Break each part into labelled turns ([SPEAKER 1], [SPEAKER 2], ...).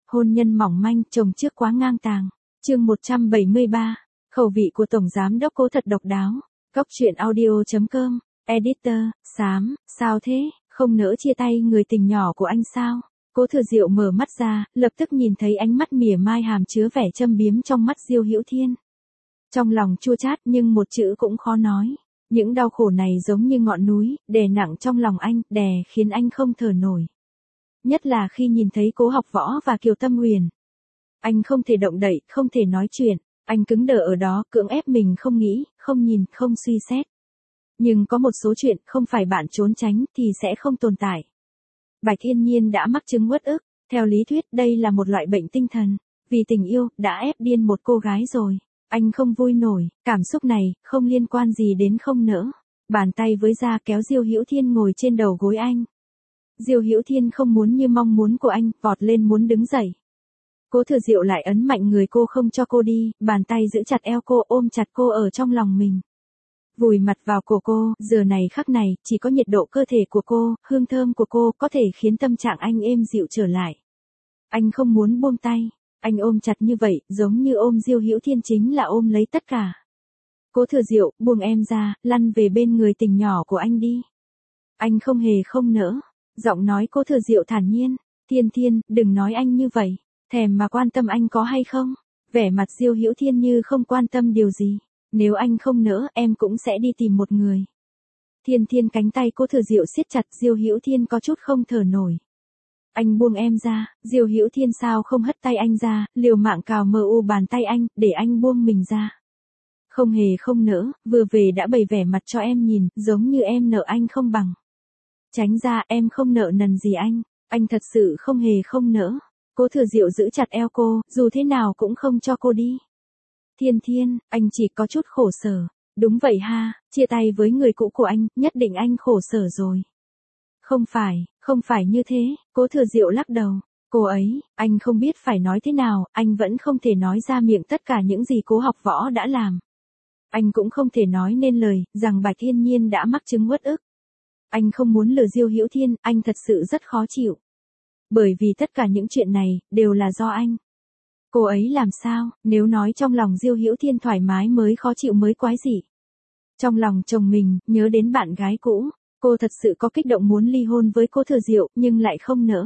[SPEAKER 1] Hôn nhân mỏng manh, chồng trước quá ngang tàng. Chương 173. Khẩu vị của tổng giám đốc Cố thật độc đáo. Góc truyện audio.com. Editor: Xám, sao thế, không nỡ chia tay người tình nhỏ của anh sao? Cố Thừa Diệu mở mắt ra, lập tức nhìn thấy ánh mắt mỉa mai hàm chứa vẻ châm biếm trong mắt Diêu Hữu Thiên. Trong lòng chua chát nhưng một chữ cũng khó nói. Những đau khổ này giống như ngọn núi, đè nặng trong lòng anh, đè khiến anh không thở nổi. Nhất là khi nhìn thấy Cố Học Võ và Kiều Tâm Huyền. Anh không thể động đậy, không thể nói chuyện, anh cứng đờ ở đó, cưỡng ép mình không nghĩ, không nhìn, không suy xét. Nhưng có một số chuyện không phải bạn trốn tránh thì sẽ không tồn tại. Bạch Yên Nhiên đã mắc chứng uất ức, theo lý thuyết đây là một loại bệnh tinh thần, vì tình yêu đã ép điên một cô gái rồi. Anh không vui nổi, cảm xúc này không liên quan gì đến không nỡ. Bàn tay với da kéo Diêu Hữu Thiên ngồi trên đầu gối anh. Diêu Hữu Thiên không muốn như mong muốn của anh, vọt lên muốn đứng dậy. Cố Thừa Diệu lại ấn mạnh người cô không cho cô đi, bàn tay giữ chặt eo cô, ôm chặt cô ở trong lòng mình. Vùi mặt vào cổ cô, giờ này khắc này, chỉ có nhiệt độ cơ thể của cô, hương thơm của cô có thể khiến tâm trạng anh êm dịu trở lại. Anh không muốn buông tay, anh ôm chặt như vậy, giống như ôm Diêu Hữu Thiên chính là ôm lấy tất cả. Cố Thừa Diệu, buông em ra, lăn về bên người tình nhỏ của anh đi. Anh không hề không nỡ. Giọng nói Cố Thừa Diệu thản nhiên, Thiên Thiên, đừng nói anh như vậy, thèm mà quan tâm anh có hay không? Vẻ mặt Diêu Hữu Thiên như không quan tâm điều gì. Nếu anh không nỡ, em cũng sẽ đi tìm một người. Thiên Thiên, cánh tay Cố Thừa Diệu siết chặt, Diêu Hữu Thiên có chút không thở nổi. Anh buông em ra, Diêu Hữu Thiên sao không hất tay anh ra, liều mạng cào mờ u bàn tay anh, để anh buông mình ra. Không hề không nỡ, vừa về đã bày vẻ mặt cho em nhìn, giống như em nợ anh không bằng. Tránh ra, em không nợ nần gì anh thật sự không hề không nỡ. Cố Thừa Diệu giữ chặt eo cô, dù thế nào cũng không cho cô đi. Thiên Thiên, anh chỉ có chút khổ sở. Đúng vậy ha, chia tay với người cũ của anh, nhất định anh khổ sở rồi. Không phải như thế, Cố Thừa Diệu lắc đầu. Cô ấy, anh không biết phải nói thế nào, anh vẫn không thể nói ra miệng tất cả những gì Cố Học Võ đã làm. Anh cũng không thể nói nên lời, rằng Bạch Yên Nhiên đã mắc chứng uất ức. Anh không muốn lừa Diêu Hữu Thiên, anh thật sự rất khó chịu. Bởi vì tất cả những chuyện này, đều là do anh. Cô ấy làm sao, nếu nói trong lòng Diêu Hữu Thiên thoải mái mới khó chịu mới quái dị. Trong lòng chồng mình, nhớ đến bạn gái cũ, cô thật sự có kích động muốn ly hôn với Cố Thừa Diệu, nhưng lại không nỡ.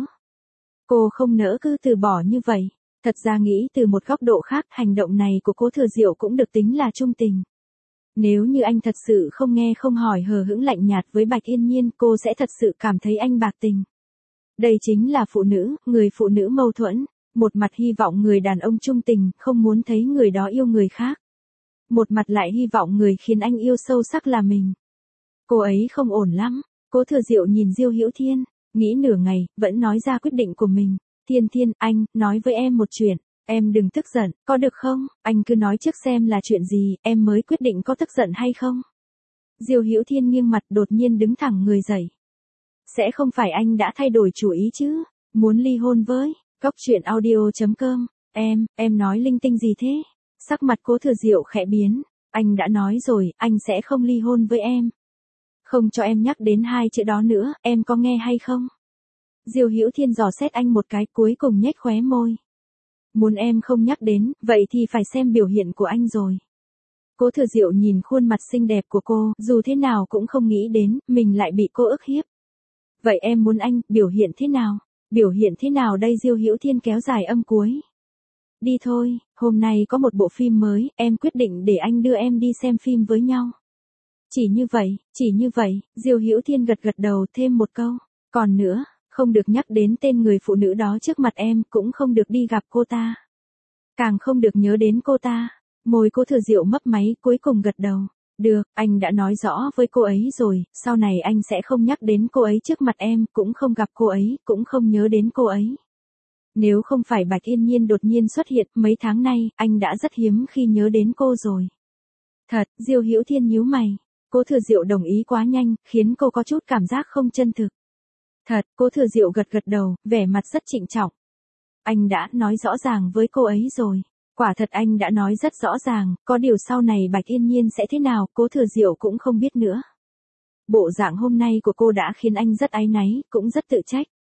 [SPEAKER 1] Cô không nỡ cứ từ bỏ như vậy. Thật ra nghĩ từ một góc độ khác, hành động này của Cố Thừa Diệu cũng được tính là trung tình. Nếu như anh thật sự không nghe không hỏi hờ hững lạnh nhạt với Bạch Yên Nhiên, cô sẽ thật sự cảm thấy anh bạc tình. Đây chính là phụ nữ, người phụ nữ mâu thuẫn. Một mặt hy vọng người đàn ông trung tình, không muốn thấy người đó yêu người khác. Một mặt lại hy vọng người khiến anh yêu sâu sắc là mình. Cô ấy không ổn lắm. Cố Thừa Diệu nhìn Diêu Hữu Thiên, nghĩ nửa ngày, vẫn nói ra quyết định của mình. Thiên Thiên, anh, nói với em một chuyện. Em đừng tức giận, có được không? Anh cứ nói trước xem là chuyện gì, em mới quyết định có tức giận hay không. Diêu Hữu Thiên nghiêng mặt, đột nhiên đứng thẳng người dậy. Sẽ không phải anh đã thay đổi chủ ý chứ? Muốn ly hôn với? Góc truyện audio.com. Em nói linh tinh gì thế? Sắc mặt Cố Thừa Diệu khẽ biến. Anh đã nói rồi, anh sẽ không ly hôn với em. Không cho em nhắc đến hai chữ đó nữa, em có nghe hay không? Diêu Hữu Thiên dò xét anh một cái, cuối cùng nhếch khóe môi. Muốn em không nhắc đến, vậy thì phải xem biểu hiện của anh rồi. Cố Thừa Diệu nhìn khuôn mặt xinh đẹp của cô, dù thế nào cũng không nghĩ đến, mình lại bị cô ức hiếp. Vậy em muốn anh, biểu hiện thế nào? Biểu hiện thế nào đây? Diêu Hữu Thiên kéo dài âm cuối. Đi thôi, hôm nay có một bộ phim mới, em quyết định để anh đưa em đi xem phim với nhau. Chỉ như vậy, Diêu Hữu Thiên gật gật đầu, thêm một câu. Còn nữa, không được nhắc đến tên người phụ nữ đó trước mặt em, cũng không được đi gặp cô ta. Càng không được nhớ đến cô ta. Môi Cố Thừa Diệu mấp máy, cuối cùng gật đầu. Được, anh đã nói rõ với cô ấy rồi, sau này anh sẽ không nhắc đến cô ấy trước mặt em, cũng không gặp cô ấy, cũng không nhớ đến cô ấy. Nếu không phải Bạch Yên Nhiên đột nhiên xuất hiện, mấy tháng nay, anh đã rất hiếm khi nhớ đến cô rồi. Thật, Diêu Hữu Thiên nhíu mày. Cố Thừa Diệu đồng ý quá nhanh, khiến cô có chút cảm giác không chân thực. Thật, Cố Thừa Diệu gật gật đầu, vẻ mặt rất trịnh trọng. Anh đã nói rõ ràng với cô ấy rồi. Quả thật anh đã nói rất rõ ràng, có điều sau này Bạch Yên Nhiên sẽ thế nào, Cố Thừa Diệu cũng không biết nữa. Bộ dạng hôm nay của cô đã khiến anh rất áy náy, cũng rất tự trách.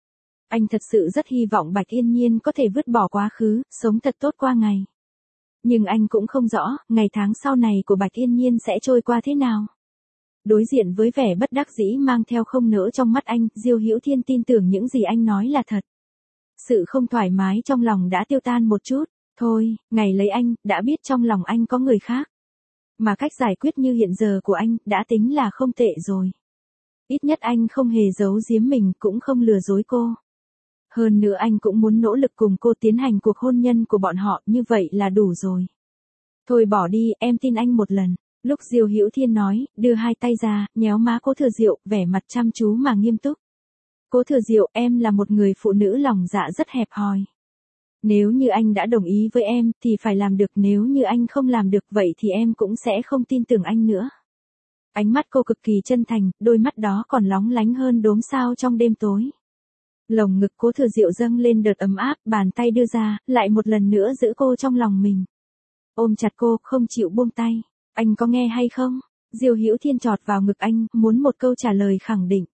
[SPEAKER 1] Anh thật sự rất hy vọng Bạch Yên Nhiên có thể vứt bỏ quá khứ, sống thật tốt qua ngày. Nhưng anh cũng không rõ, ngày tháng sau này của Bạch Yên Nhiên sẽ trôi qua thế nào. Đối diện với vẻ bất đắc dĩ mang theo không nỡ trong mắt anh, Diêu Hữu Thiên tin tưởng những gì anh nói là thật. Sự không thoải mái trong lòng đã tiêu tan một chút. Thôi, ngày lấy anh, đã biết trong lòng anh có người khác. Mà cách giải quyết như hiện giờ của anh, đã tính là không tệ rồi. Ít nhất anh không hề giấu giếm mình, cũng không lừa dối cô. Hơn nữa anh cũng muốn nỗ lực cùng cô tiến hành cuộc hôn nhân của bọn họ, như vậy là đủ rồi. Thôi bỏ đi, em tin anh một lần. Lúc Diêu Hữu Thiên nói, đưa hai tay ra, nhéo má Cố Thừa Diệu, vẻ mặt chăm chú mà nghiêm túc. Cố Thừa Diệu, em là một người phụ nữ lòng dạ rất hẹp hòi. Nếu như anh đã đồng ý với em, thì phải làm được, nếu như anh không làm được vậy thì em cũng sẽ không tin tưởng anh nữa. Ánh mắt cô cực kỳ chân thành, đôi mắt đó còn lóng lánh hơn đốm sao trong đêm tối. Lồng ngực Cố Thừa Diệu dâng lên đợt ấm áp, bàn tay đưa ra, lại một lần nữa giữ cô trong lòng mình. Ôm chặt cô, không chịu buông tay. Anh có nghe hay không? Diêu Hữu Thiên chọt vào ngực anh, muốn một câu trả lời khẳng định.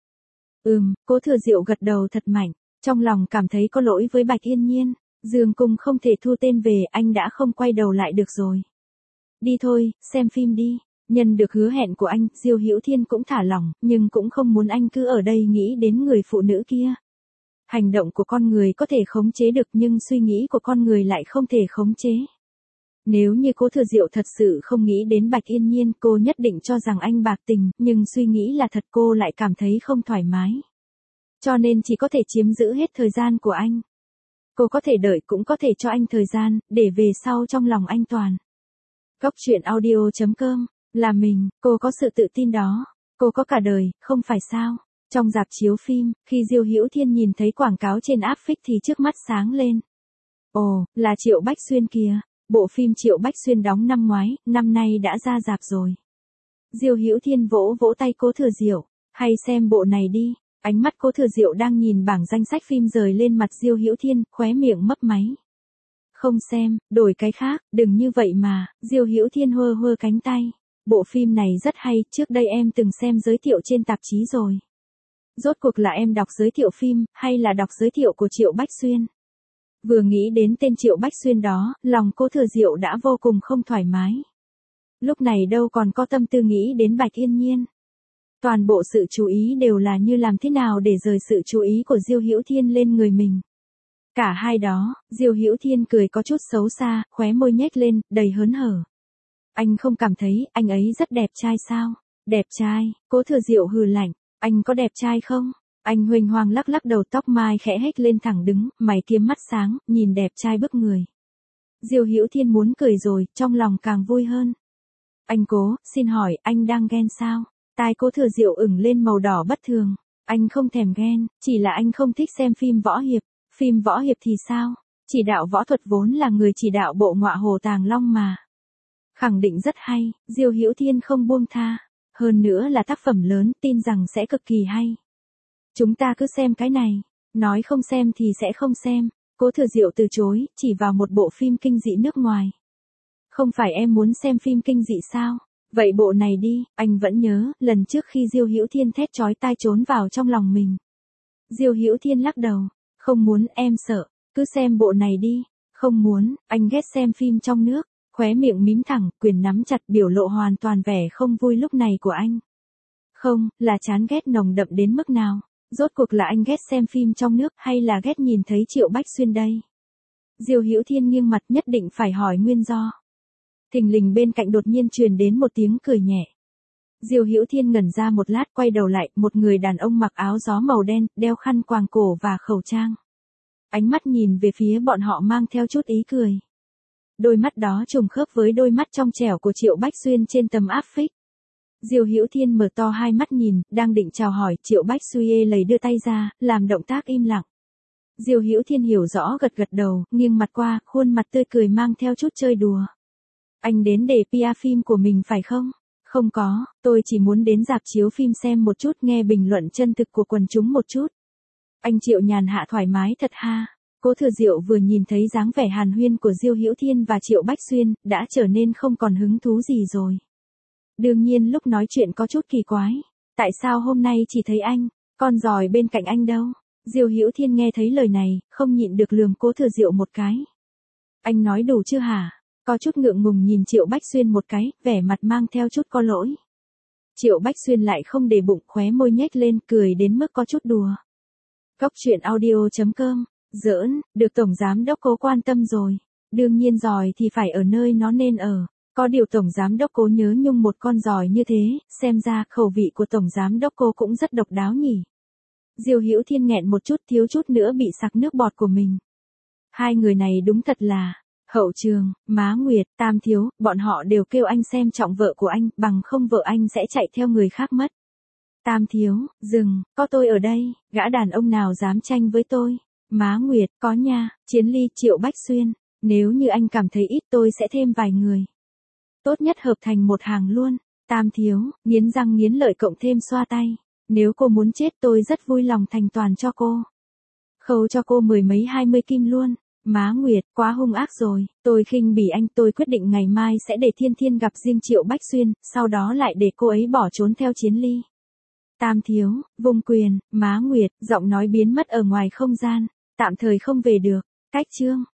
[SPEAKER 1] Cố Thừa Diệu gật đầu thật mạnh, trong lòng cảm thấy có lỗi với Bạch Yên Nhiên. Dương Cung không thể thu tên về, anh đã không quay đầu lại được rồi. Đi thôi, xem phim đi. Nhân được hứa hẹn của anh, Diêu Hữu Thiên cũng thả lỏng, nhưng cũng không muốn anh cứ ở đây nghĩ đến người phụ nữ kia. Hành động của con người có thể khống chế được nhưng suy nghĩ của con người lại không thể khống chế. Nếu như Cố Thừa Diệu thật sự không nghĩ đến Bạch Yên Nhiên, cô nhất định cho rằng anh bạc tình, nhưng suy nghĩ là thật cô lại cảm thấy không thoải mái. Cho nên chỉ có thể chiếm giữ hết thời gian của anh. Cô có thể đợi cũng có thể cho anh thời gian, để về sau trong lòng anh toàn. Góc truyện audio.com, là mình, cô có sự tự tin đó. Cô có cả đời, không phải sao? Trong rạp chiếu phim, khi Diêu Hữu Thiên nhìn thấy quảng cáo trên áp phích thì trước mắt sáng lên. Ồ, là Triệu Bách Xuyên kìa. Bộ phim Triệu Bách Xuyên đóng năm ngoái, năm nay đã ra rạp rồi. Diêu Hữu Thiên vỗ vỗ tay Cố Thừa Diệu, hay xem bộ này đi. Ánh mắt Cố Thừa Diệu đang nhìn bảng danh sách phim rời lên mặt Diêu Hữu Thiên, khóe miệng mấp máy. Không xem, đổi cái khác, đừng như vậy mà. Diêu Hữu Thiên hơ hơ cánh tay. Bộ phim này rất hay, trước đây em từng xem giới thiệu trên tạp chí rồi. Rốt cuộc là em đọc giới thiệu phim, hay là đọc giới thiệu của Triệu Bách Xuyên? Vừa nghĩ đến tên Triệu Bách Xuyên đó, lòng Cố Thừa Diệu đã vô cùng không thoải mái. Lúc này đâu còn có tâm tư nghĩ đến Bạch Yên Nhiên. Toàn bộ sự chú ý đều là như làm thế nào để rời sự chú ý của Diêu Hữu Thiên lên người mình. Cả hai đó, Diêu Hữu Thiên cười có chút xấu xa, khóe môi nhếch lên, đầy hớn hở. Anh không cảm thấy anh ấy rất đẹp trai sao? Đẹp trai, Cố Thừa Diệu hừ lạnh, anh có đẹp trai không? Anh huênh hoang lắc lắc đầu, tóc mai khẽ hếch lên thẳng đứng, mày kiếm mắt sáng, nhìn đẹp trai bức người. Diêu Hữu Thiên muốn cười rồi, trong lòng càng vui hơn. Anh Cố, xin hỏi, anh đang ghen sao? Tai Cố Thừa Diệu ửng lên màu đỏ bất thường. Anh không thèm ghen, chỉ là anh không thích xem phim võ hiệp. Phim võ hiệp thì sao? Chỉ đạo võ thuật vốn là người chỉ đạo bộ Ngọa Hổ Tàng Long mà. Khẳng định rất hay, Diêu Hữu Thiên không buông tha. Hơn nữa là tác phẩm lớn, tin rằng sẽ cực kỳ hay. Chúng ta cứ xem cái này. Nói không xem thì sẽ không xem. Cố Thừa Diệu từ chối, chỉ vào một bộ phim kinh dị nước ngoài. Không phải em muốn xem phim kinh dị sao? Vậy bộ này đi, anh vẫn nhớ, lần trước khi Diêu Hữu Thiên thét chói tai trốn vào trong lòng mình. Diêu Hữu Thiên lắc đầu, không muốn, em sợ, cứ xem bộ này đi. Không muốn, anh ghét xem phim trong nước. Khóe miệng mím thẳng, quyền nắm chặt, biểu lộ hoàn toàn vẻ không vui lúc này của anh. Không, là chán ghét nồng đậm đến mức nào? Rốt cuộc là anh ghét xem phim trong nước hay là ghét nhìn thấy Triệu Bách Xuyên đây? Diêu Hữu Thiên nghiêng mặt, nhất định phải hỏi nguyên do. Thình lình bên cạnh đột nhiên truyền đến một tiếng cười nhẹ. Diêu Hữu Thiên ngẩn ra một lát, quay đầu lại, một người đàn ông mặc áo gió màu đen, đeo khăn quàng cổ và khẩu trang. Ánh mắt nhìn về phía bọn họ mang theo chút ý cười. Đôi mắt đó trùng khớp với đôi mắt trong trẻo của Triệu Bách Xuyên trên tấm áp phích. Diêu Hữu Thiên mở to hai mắt nhìn, đang định chào hỏi, Triệu Bách Xuyên lấy đưa tay ra, làm động tác im lặng. Diêu Hữu Thiên hiểu rõ, gật gật đầu, nghiêng mặt qua, khuôn mặt tươi cười mang theo chút chơi đùa. Anh đến để PR phim của mình phải không? Không có, tôi chỉ muốn đến rạp chiếu phim xem một chút, nghe bình luận chân thực của quần chúng một chút. Anh Triệu nhàn hạ thoải mái thật ha. Cố Thừa Diệu vừa nhìn thấy dáng vẻ hàn huyên của Diêu Hữu Thiên và Triệu Bách Xuyên, đã trở nên không còn hứng thú gì rồi. Đương nhiên lúc nói chuyện có chút kỳ quái. Tại sao hôm nay chỉ thấy anh, con giòi bên cạnh anh đâu? Diêu Hữu Thiên nghe thấy lời này, không nhịn được lườm Cố Thừa Diệu một cái. Anh nói đủ chưa hả? Có chút ngượng ngùng nhìn Triệu Bách Xuyên một cái, vẻ mặt mang theo chút có lỗi. Triệu Bách Xuyên lại không để bụng, khóe môi nhếch lên, cười đến mức có chút đùa. Cóc truyện audio.com, giỡn, được Tổng Giám Đốc Cố quan tâm rồi. Đương nhiên giỏi thì phải ở nơi nó nên ở. Có điều Tổng Giám Đốc Cố nhớ nhung một con giỏi như thế, xem ra khẩu vị của Tổng Giám Đốc Cố cũng rất độc đáo nhỉ. Diêu Hữu Thiên nghẹn một chút, thiếu chút nữa bị sặc nước bọt của mình. Hai người này đúng thật là, Hậu Trường, Má Nguyệt, Tam Thiếu, bọn họ đều kêu anh xem trọng vợ của anh, bằng không vợ anh sẽ chạy theo người khác mất. Tam Thiếu, dừng, có tôi ở đây, gã đàn ông nào dám tranh với tôi. Má Nguyệt, có nha, Chiến Ly, Triệu Bách Xuyên, nếu như anh cảm thấy ít tôi sẽ thêm vài người. Tốt nhất hợp thành một hàng luôn. Tam Thiếu, nghiến răng nghiến lợi cộng thêm xoa tay. Nếu cô muốn chết tôi rất vui lòng thành toàn cho cô. Khâu cho cô 10 mấy 20 kim luôn. Má Nguyệt, quá hung ác rồi, tôi khinh bỉ anh, tôi quyết định ngày mai sẽ để Thiên Thiên gặp riêng Triệu Bách Xuyên, sau đó lại để cô ấy bỏ trốn theo Chiến Ly. Tam Thiếu, vung quyền, Má Nguyệt, giọng nói biến mất ở ngoài không gian, tạm thời không về được, cách chương.